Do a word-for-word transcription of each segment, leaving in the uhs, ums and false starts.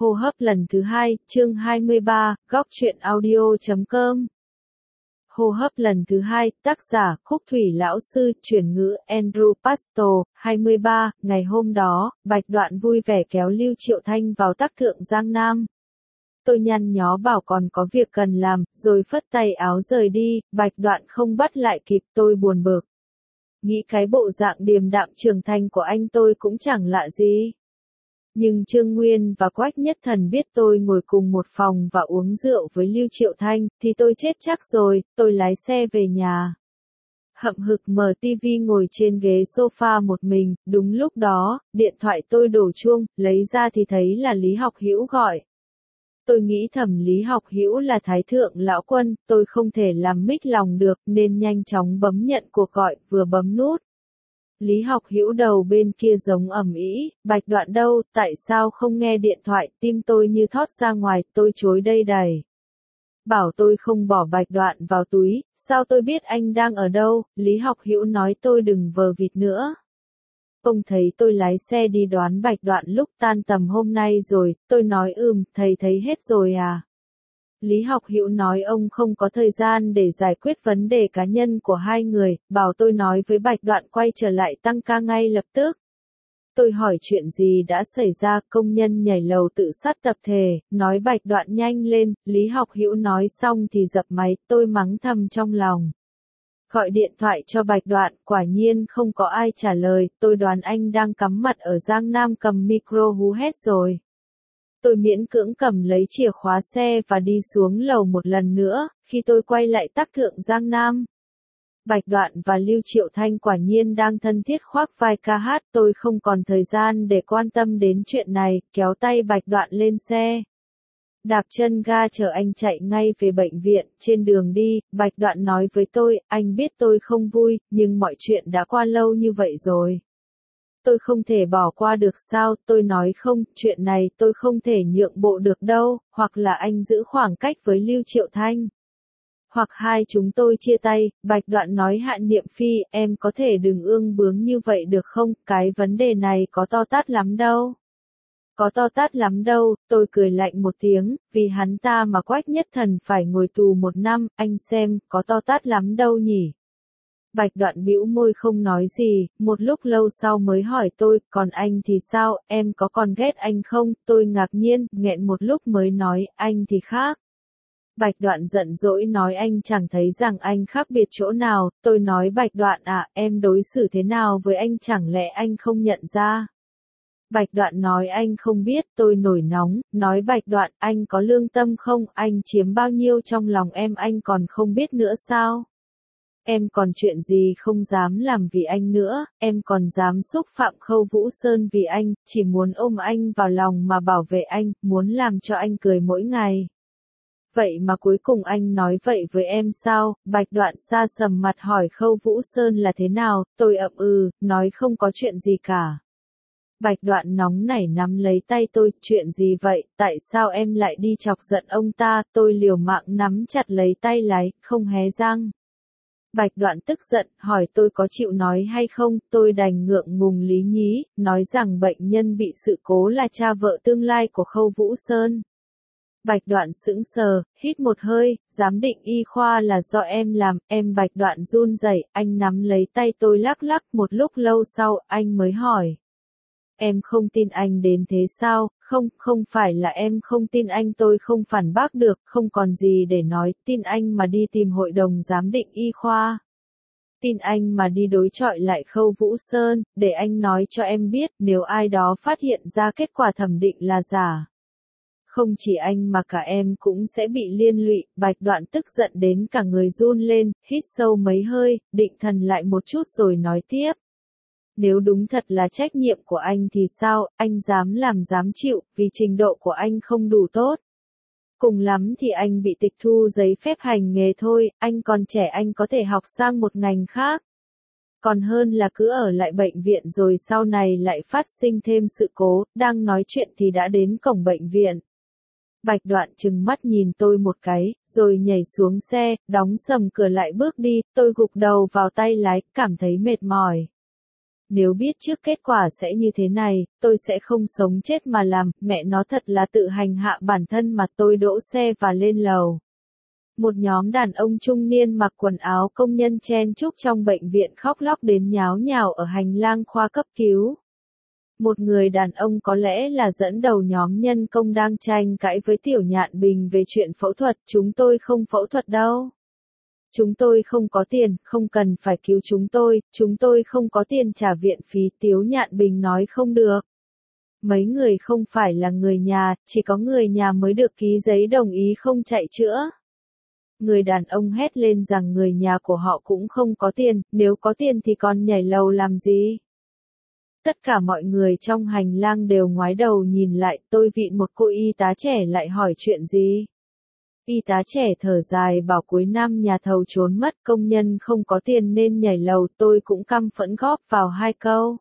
Hô hấp lần thứ hai, chương hai mươi ba, góc truyện audio chấm com. Hô hấp lần thứ hai, tác giả, Khúc Thủy Lão Sư, chuyển ngữ, Andrew Pasto, hai mươi ba, ngày hôm đó, Bạch Đoạn vui vẻ kéo Lưu Triệu Thanh vào Tắc Thượng Giang Nam. Tôi nhăn nhó bảo còn có việc cần làm, rồi phất tay áo rời đi, Bạch Đoạn không bắt lại kịp, tôi buồn bực. Nghĩ cái bộ dạng điềm đạm trưởng thành của anh tôi cũng chẳng lạ gì. Nhưng Trương Nguyên và Quách Nhất Thần biết tôi ngồi cùng một phòng và uống rượu với Lưu Triệu Thanh, thì tôi chết chắc rồi, tôi lái xe về nhà. Hậm hực mở tivi ngồi trên ghế sofa một mình, đúng lúc đó, điện thoại tôi đổ chuông, lấy ra thì thấy là Lý Học Hữu gọi. Tôi nghĩ thầm Lý Học Hữu là Thái Thượng Lão Quân, tôi không thể làm mích lòng được nên nhanh chóng bấm nhận cuộc gọi, vừa bấm nút. Lý Học Hữu đầu bên kia giống ầm ĩ, Bạch Đoạn đâu, tại sao không nghe điện thoại, tim tôi như thoát ra ngoài, tôi chối đây đầy. Bảo tôi không bỏ Bạch Đoạn vào túi, sao tôi biết anh đang ở đâu, Lý Học Hữu nói tôi đừng vờ vịt nữa. Ông thấy tôi lái xe đi đoán Bạch Đoạn lúc tan tầm hôm nay rồi, tôi nói ừm, thầy thấy hết rồi à. Lý Học Hữu nói ông không có thời gian để giải quyết vấn đề cá nhân của hai người, bảo tôi nói với Bạch Đoạn quay trở lại tăng ca ngay lập tức. Tôi hỏi chuyện gì đã xảy ra, công nhân nhảy lầu tự sát tập thể, nói Bạch Đoạn nhanh lên, Lý Học Hữu nói xong thì dập máy, tôi mắng thầm trong lòng. Gọi điện thoại cho Bạch Đoạn, quả nhiên không có ai trả lời, tôi đoán anh đang cắm mặt ở Giang Nam cầm micro hú hét rồi. Tôi miễn cưỡng cầm lấy chìa khóa xe và đi xuống lầu một lần nữa, khi tôi quay lại Tắc Thượng Giang Nam. Bạch Đoạn và Lưu Triệu Thanh quả nhiên đang thân thiết khoác vai ca hát, tôi không còn thời gian để quan tâm đến chuyện này, kéo tay Bạch Đoạn lên xe. Đạp chân ga chờ anh chạy ngay về bệnh viện, trên đường đi, Bạch Đoạn nói với tôi, anh biết tôi không vui, nhưng mọi chuyện đã qua lâu như vậy rồi. Tôi không thể bỏ qua được sao, tôi nói không, chuyện này tôi không thể nhượng bộ được đâu, hoặc là anh giữ khoảng cách với Lưu Triệu Thanh. Hoặc hai chúng tôi chia tay, Bạch Đoạn nói Hạn Niệm Phi, em có thể đừng ương bướng như vậy được không, cái vấn đề này có to tát lắm đâu. Có to tát lắm đâu, tôi cười lạnh một tiếng, vì hắn ta mà Quách Nhất Thần phải ngồi tù một năm, anh xem, có to tát lắm đâu nhỉ. Bạch Đoạn bĩu môi không nói gì, một lúc lâu sau mới hỏi tôi, còn anh thì sao, em có còn ghét anh không, tôi ngạc nhiên, nghẹn một lúc mới nói, anh thì khác. Bạch Đoạn giận dỗi nói anh chẳng thấy rằng anh khác biệt chỗ nào, tôi nói Bạch Đoạn à, em đối xử thế nào với anh chẳng lẽ anh không nhận ra. Bạch Đoạn nói anh không biết, tôi nổi nóng, nói Bạch Đoạn, anh có lương tâm không, anh chiếm bao nhiêu trong lòng em anh còn không biết nữa sao. Em còn chuyện gì không dám làm vì anh nữa, em còn dám xúc phạm Khâu Vũ Sơn vì anh, chỉ muốn ôm anh vào lòng mà bảo vệ anh, muốn làm cho anh cười mỗi ngày. Vậy mà cuối cùng anh nói vậy với em sao, Bạch Đoạn xa sầm mặt hỏi Khâu Vũ Sơn là thế nào, tôi ậm ừ, nói không có chuyện gì cả. Bạch Đoạn nóng nảy nắm lấy tay tôi, chuyện gì vậy, tại sao em lại đi chọc giận ông ta, tôi liều mạng nắm chặt lấy tay lái, không hé răng. Bạch Đoạn tức giận, hỏi tôi có chịu nói hay không, tôi đành ngượng ngùng lý nhí, nói rằng bệnh nhân bị sự cố là cha vợ tương lai của Khâu Vũ Sơn. Bạch Đoạn sững sờ, hít một hơi, giám định y khoa là do em làm, em Bạch Đoạn run rẩy, anh nắm lấy tay tôi lắc lắc, một lúc lâu sau, anh mới hỏi. Em không tin anh đến thế sao, không, không phải là em không tin anh tôi không phản bác được, không còn gì để nói, tin anh mà đi tìm hội đồng giám định y khoa. Tin anh mà đi đối chọi lại Khâu Vũ Sơn, để anh nói cho em biết nếu ai đó phát hiện ra kết quả thẩm định là giả. Không chỉ anh mà cả em cũng sẽ bị liên lụy, Bạch Đoạn tức giận đến cả người run lên, hít sâu mấy hơi, định thần lại một chút rồi nói tiếp. Nếu đúng thật là trách nhiệm của anh thì sao, anh dám làm dám chịu, vì trình độ của anh không đủ tốt. Cùng lắm thì anh bị tịch thu giấy phép hành nghề thôi, anh còn trẻ anh có thể học sang một ngành khác. Còn hơn là cứ ở lại bệnh viện rồi sau này lại phát sinh thêm sự cố, đang nói chuyện thì đã đến cổng bệnh viện. Bạch Đoạn trừng mắt nhìn tôi một cái, rồi nhảy xuống xe, đóng sầm cửa lại bước đi, tôi gục đầu vào tay lái, cảm thấy mệt mỏi. Nếu biết trước kết quả sẽ như thế này, tôi sẽ không sống chết mà làm, mẹ nó thật là tự hành hạ bản thân mà. Tôi đỗ xe và lên lầu. Một nhóm đàn ông trung niên mặc quần áo công nhân chen chúc trong bệnh viện khóc lóc đến nháo nhào ở hành lang khoa cấp cứu. Một người đàn ông có lẽ là dẫn đầu nhóm nhân công đang tranh cãi với Tiểu Nhạn Bình về chuyện phẫu thuật. Chúng tôi không phẫu thuật đâu. Chúng tôi không có tiền, không cần phải cứu chúng tôi, chúng tôi không có tiền trả viện phí. Tiếu Nhạn Bình nói không được. Mấy người không phải là người nhà, chỉ có người nhà mới được ký giấy đồng ý không chạy chữa. Người đàn ông hét lên rằng người nhà của họ cũng không có tiền, nếu có tiền thì còn nhảy lầu làm gì? Tất cả mọi người trong hành lang đều ngoái đầu nhìn lại. Tôi vịn một cô y tá trẻ lại hỏi chuyện gì. Y tá trẻ thở dài bảo cuối năm nhà thầu trốn mất, công nhân không có tiền nên nhảy lầu. Tôi cũng căm phẫn góp vào hai câu.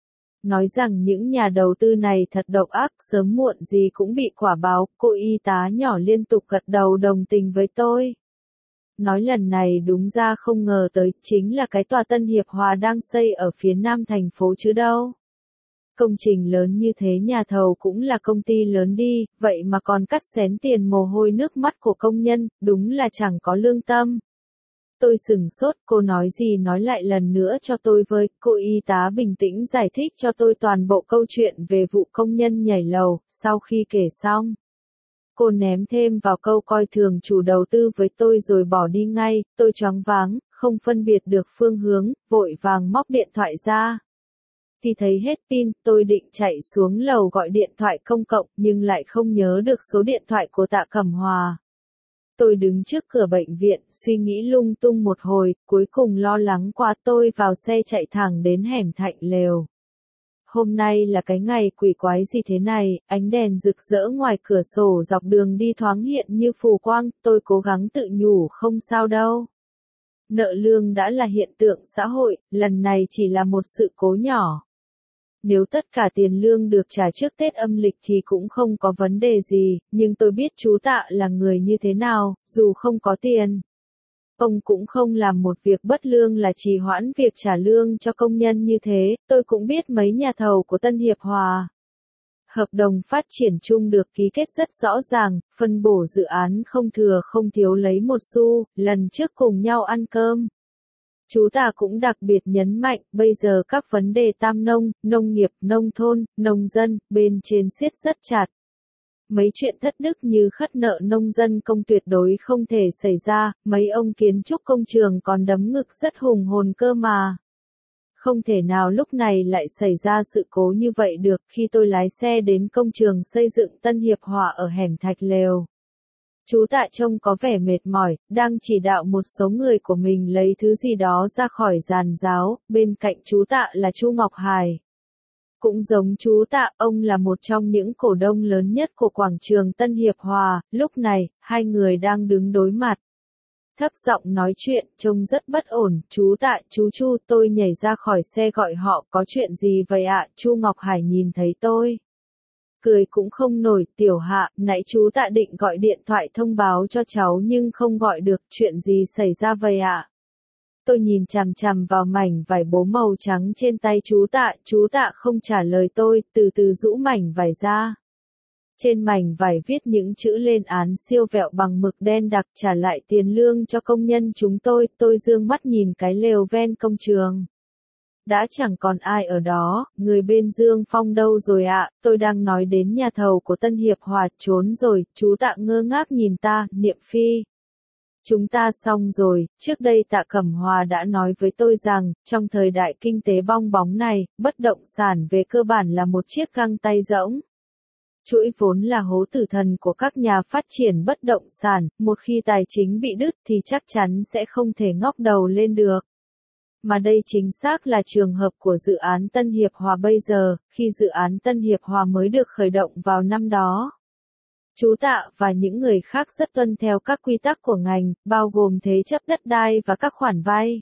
Nói rằng những nhà đầu tư này thật độc ác, sớm muộn gì cũng bị quả báo. Cô y tá nhỏ liên tục gật đầu đồng tình với tôi. Nói lần này đúng ra không ngờ tới, chính là cái tòa Tân Hiệp Hòa đang xây ở phía nam thành phố chứ đâu. Công trình lớn như thế nhà thầu cũng là công ty lớn đi, vậy mà còn cắt xén tiền mồ hôi nước mắt của công nhân, đúng là chẳng có lương tâm. Tôi sửng sốt, cô nói gì nói lại lần nữa cho tôi với. Cô y tá bình tĩnh giải thích cho tôi toàn bộ câu chuyện về vụ công nhân nhảy lầu. Sau khi kể xong, cô ném thêm vào câu coi thường chủ đầu tư với tôi rồi bỏ đi ngay. Tôi choáng váng, không phân biệt được phương hướng, vội vàng móc điện thoại ra. Thì thấy hết pin, tôi định chạy xuống lầu gọi điện thoại công cộng nhưng lại không nhớ được số điện thoại của Tạ Cẩm Hòa. Tôi đứng trước cửa bệnh viện, suy nghĩ lung tung một hồi, cuối cùng lo lắng quá tôi vào xe chạy thẳng đến hẻm Thạnh Lều. Hôm nay là cái ngày quỷ quái gì thế này, ánh đèn rực rỡ ngoài cửa sổ dọc đường đi thoáng hiện như phù quang, tôi cố gắng tự nhủ không sao đâu. Nợ lương đã là hiện tượng xã hội, lần này chỉ là một sự cố nhỏ. Nếu tất cả tiền lương được trả trước Tết âm lịch thì cũng không có vấn đề gì, nhưng tôi biết chú Tạ là người như thế nào, dù không có tiền. Ông cũng không làm một việc bất lương là trì hoãn việc trả lương cho công nhân như thế. Tôi cũng biết mấy nhà thầu của Tân Hiệp Hòa. Hợp đồng phát triển chung được ký kết rất rõ ràng, phân bổ dự án không thừa không thiếu lấy một xu, lần trước cùng nhau ăn cơm. Chú Tạ cũng đặc biệt nhấn mạnh, bây giờ các vấn đề tam nông, nông nghiệp, nông thôn, nông dân, bên trên siết rất chặt. Mấy chuyện thất đức như khất nợ nông dân công tuyệt đối không thể xảy ra, mấy ông kiến trúc công trường còn đấm ngực rất hùng hồn cơ mà. Không thể nào lúc này lại xảy ra sự cố như vậy được. Khi tôi lái xe đến công trường xây dựng Tân Hiệp Hòa ở hẻm Thạch Lều, chú Tạ trông có vẻ mệt mỏi, đang chỉ đạo một số người của mình lấy thứ gì đó ra khỏi giàn giáo. Bên cạnh chú Tạ là Chu Ngọc Hải. Cũng giống chú Tạ, ông là một trong những cổ đông lớn nhất của quảng trường Tân Hiệp Hòa. Lúc này, hai người đang đứng đối mặt. Thấp giọng nói chuyện, trông rất bất ổn. Chú Tạ, chú Chu, tôi nhảy ra khỏi xe gọi họ, có chuyện gì vậy ạ? Chu Ngọc Hải nhìn thấy tôi, cười cũng không nổi. Tiểu Hạ, nãy chú Tạ định gọi điện thoại thông báo cho cháu nhưng không gọi được, chuyện gì xảy ra vậy ạ? Tôi nhìn chằm chằm vào mảnh vải bố màu trắng trên tay chú Tạ, chú Tạ không trả lời tôi, từ từ rũ mảnh vải ra. Trên mảnh vải viết những chữ lên án siêu vẹo bằng mực đen đặc, trả lại tiền lương cho công nhân chúng tôi. Tôi dương mắt nhìn cái lều ven công trường. Đã chẳng còn ai ở đó. Người bên Dương Phong đâu rồi ạ? Tôi đang nói đến nhà thầu của Tân Hiệp Hòa. Trốn rồi. Chú Tạ ngơ ngác nhìn ta. Niệm Phi, chúng ta xong rồi. Trước đây Tạ Cẩm Hòa đã nói với tôi rằng, trong thời đại kinh tế bong bóng này, bất động sản về cơ bản là một chiếc găng tay rỗng. Chuỗi vốn là hố tử thần của các nhà phát triển bất động sản, một khi tài chính bị đứt thì chắc chắn sẽ không thể ngóc đầu lên được. Mà đây chính xác là trường hợp của dự án Tân Hiệp Hòa bây giờ, khi dự án Tân Hiệp Hòa mới được khởi động vào năm đó. Chú Tạ và những người khác rất tuân theo các quy tắc của ngành, bao gồm thế chấp đất đai và các khoản vay.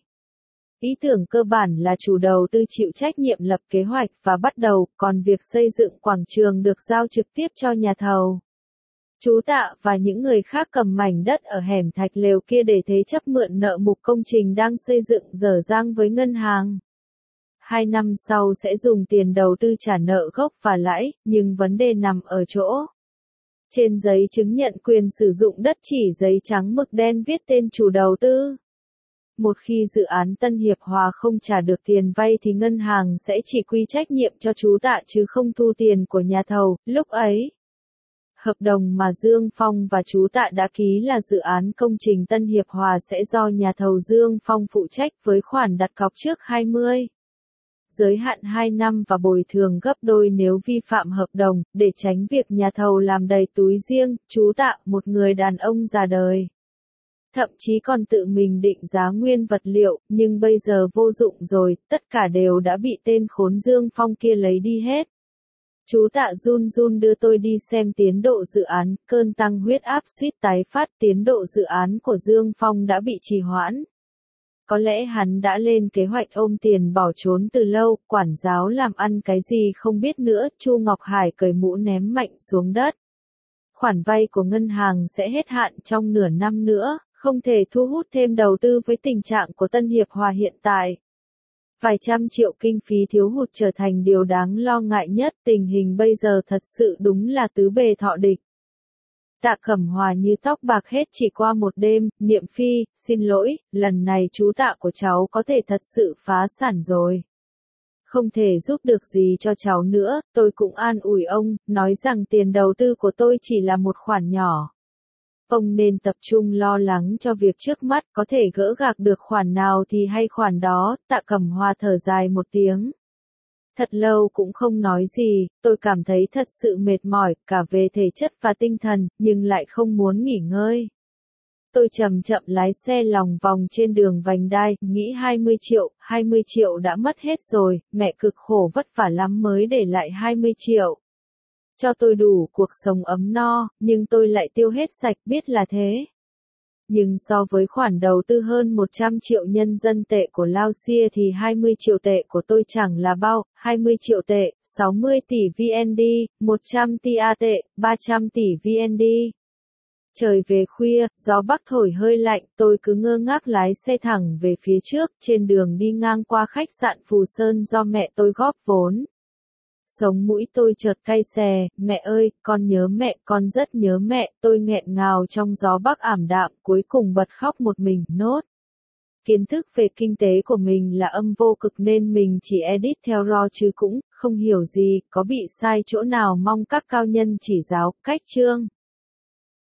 Ý tưởng cơ bản là chủ đầu tư chịu trách nhiệm lập kế hoạch và bắt đầu, còn việc xây dựng quảng trường được giao trực tiếp cho nhà thầu. Chú Tạ và những người khác cầm mảnh đất ở hẻm Thạch Lều kia để thế chấp mượn nợ mục công trình đang xây dựng dở dang với ngân hàng. hai năm sau sẽ dùng tiền đầu tư trả nợ gốc và lãi, nhưng vấn đề nằm ở chỗ. Trên giấy chứng nhận quyền sử dụng đất chỉ giấy trắng mực đen viết tên chủ đầu tư. Một khi dự án Tân Hiệp Hòa không trả được tiền vay thì ngân hàng sẽ chỉ quy trách nhiệm cho chú Tạ chứ không thu tiền của nhà thầu, lúc ấy. Hợp đồng mà Dương Phong và chú Tạ đã ký là dự án công trình Tân Hiệp Hòa sẽ do nhà thầu Dương Phong phụ trách với khoản đặt cọc trước hai mươi. Giới hạn hai năm và bồi thường gấp đôi nếu vi phạm hợp đồng, để tránh việc nhà thầu làm đầy túi riêng, chú Tạ, một người đàn ông già đời. Thậm chí còn tự mình định giá nguyên vật liệu, nhưng bây giờ vô dụng rồi, tất cả đều đã bị tên khốn Dương Phong kia lấy đi hết. Chú Tạ run run đưa tôi đi xem tiến độ dự án, cơn tăng huyết áp suýt tái phát, tiến độ dự án của Dương Phong đã bị trì hoãn. Có lẽ hắn đã lên kế hoạch ôm tiền bỏ trốn từ lâu, quản giáo làm ăn cái gì không biết nữa, Chu Ngọc Hải cởi mũ ném mạnh xuống đất. Khoản vay của ngân hàng sẽ hết hạn trong nửa năm nữa, không thể thu hút thêm đầu tư với tình trạng của Tân Hiệp Hòa hiện tại. Vài trăm triệu kinh phí thiếu hụt trở thành điều đáng lo ngại nhất, tình hình bây giờ thật sự đúng là tứ bề thọ địch. Tạ Cẩm Hòa như tóc bạc hết chỉ qua một đêm, Niệm Phi, xin lỗi, lần này chú Tạ của cháu có thể thật sự phá sản rồi. Không thể giúp được gì cho cháu nữa, tôi cũng an ủi ông, nói rằng tiền đầu tư của tôi chỉ là một khoản nhỏ. Ông nên tập trung lo lắng cho việc trước mắt, có thể gỡ gạc được khoản nào thì hay khoản đó. Tạ Cẩm Hòa thở dài một tiếng. Thật lâu cũng không nói gì, tôi cảm thấy thật sự mệt mỏi, cả về thể chất và tinh thần, nhưng lại không muốn nghỉ ngơi. Tôi chậm chậm lái xe lòng vòng trên đường vành đai, nghĩ hai mươi triệu, hai mươi triệu đã mất hết rồi, mẹ cực khổ vất vả lắm mới để lại hai mươi triệu. Cho tôi đủ cuộc sống ấm no, nhưng tôi lại tiêu hết sạch, biết là thế. Nhưng so với khoản đầu tư hơn một trăm triệu nhân dân tệ của Lao Xia thì hai mươi triệu tệ của tôi chẳng là bao, hai mươi triệu tệ, sáu mươi tỷ vê en đê, một trăm tỷ a tệ, ba trăm tỷ vê en đê. Trời về khuya, gió bắc thổi hơi lạnh, tôi cứ ngơ ngác lái xe thẳng về phía trước, trên đường đi ngang qua khách sạn Phù Sơn do mẹ tôi góp vốn. Sống mũi tôi chợt cay xè, mẹ ơi, con nhớ mẹ, con rất nhớ mẹ, tôi nghẹn ngào trong gió bắc ảm đạm, cuối cùng bật khóc một mình, nốt. Kiến thức về kinh tế của mình là âm vô cực nên mình chỉ edit theo raw chứ cũng không hiểu gì, có bị sai chỗ nào mong các cao nhân chỉ giáo, cách chương.